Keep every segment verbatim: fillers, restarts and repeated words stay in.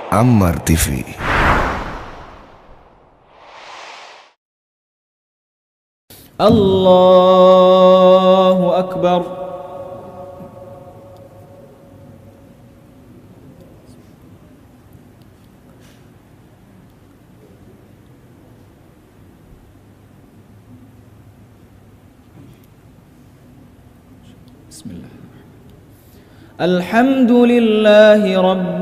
Ammar T V. الله أكبر. بسم الله. الحمد لله رب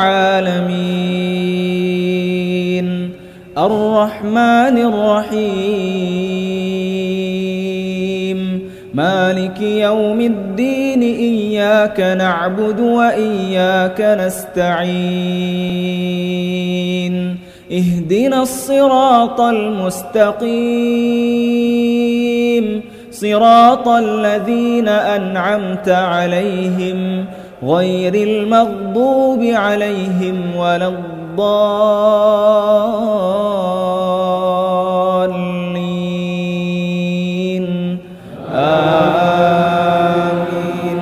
العالمين الرحمن الرحيم مالك يوم الدين إياك نعبد وإياك نستعين اهدنا الصراط المستقيم صراط الذين أنعمت عليهم غير المغضوب عليهم ولا الضالين آمين.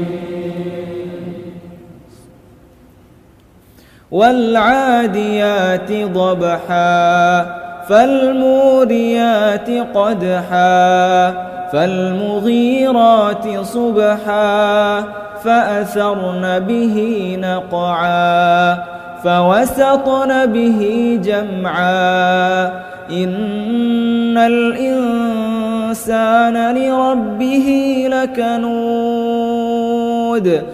والعاديات ضبحا فالموريات قدحا فالمغيرات صبحا فأثرن به نقعا فوسطن به جمعا إن الإنسان لربه لكنود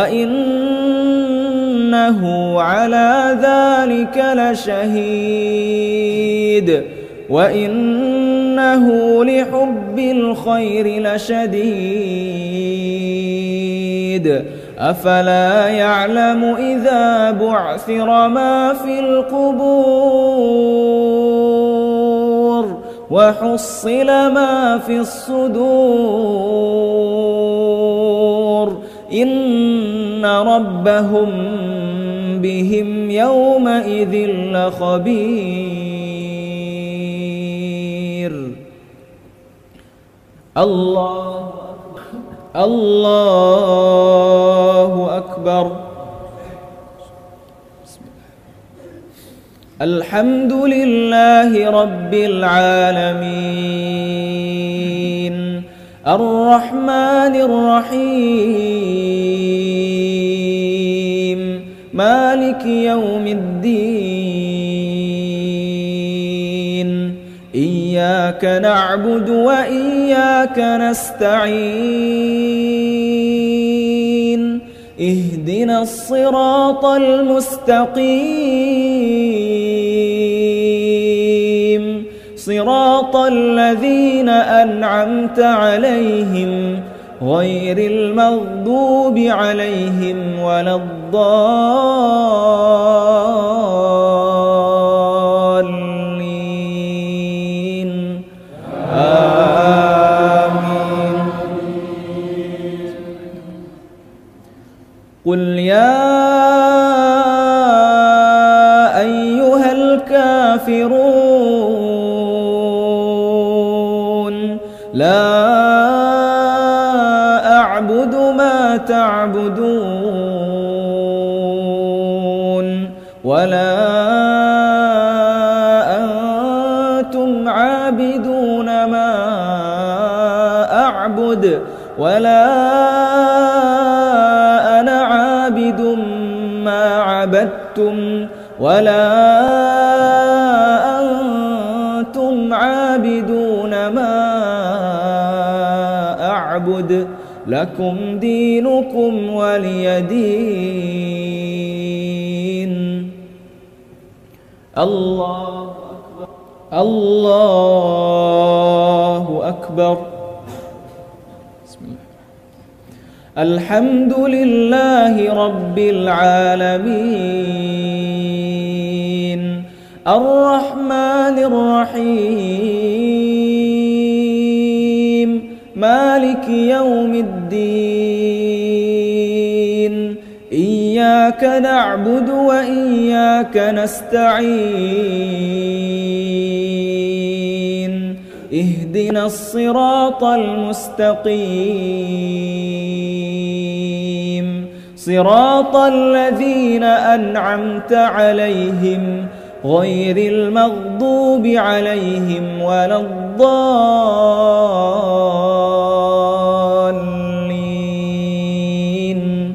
وإنه على ذلك لشهيد وإنه لحب الخير لشديد أفلا يعلم إذا بعثر ما في القبور وحصل ما في الصدور إن ربهم بهم يومئذ لخبير. الله الله أكبر. الحمد لله رب العالمين الرحمن الرحيم مالك يوم الدين إياك نعبد وإياك نستعين اهدنا الصراط المستقيم صراط الذين أنعمت عليهم غير المغضوب عليهم ولا الضالين آمين. قل يا أيها الكافرون لا أعبد ما تعبدون ولا أنتم عابدون ما أعبد ولا أنا عابد ما عبدتم ولا أنتم عابدون ما أعبد لكم دينكم ولي دين. الله أكبر. الله أكبر. بسم الله. الحمد لله رب العالمين الرحمن الرحيم مالك يوم الدين إياك نعبد وإياك نستعين اهدنا الصراط المستقيم صراط الذين أنعمت عليهم غير المغضوب عليهم ولا الضالين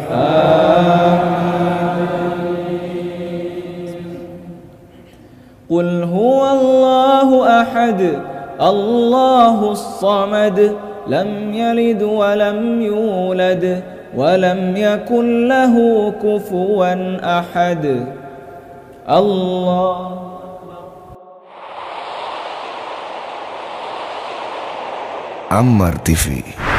قل هو الله أحد الله الصمد لم يلد ولم يولد ولم يكن له كفوا أحد الله عمار تي في.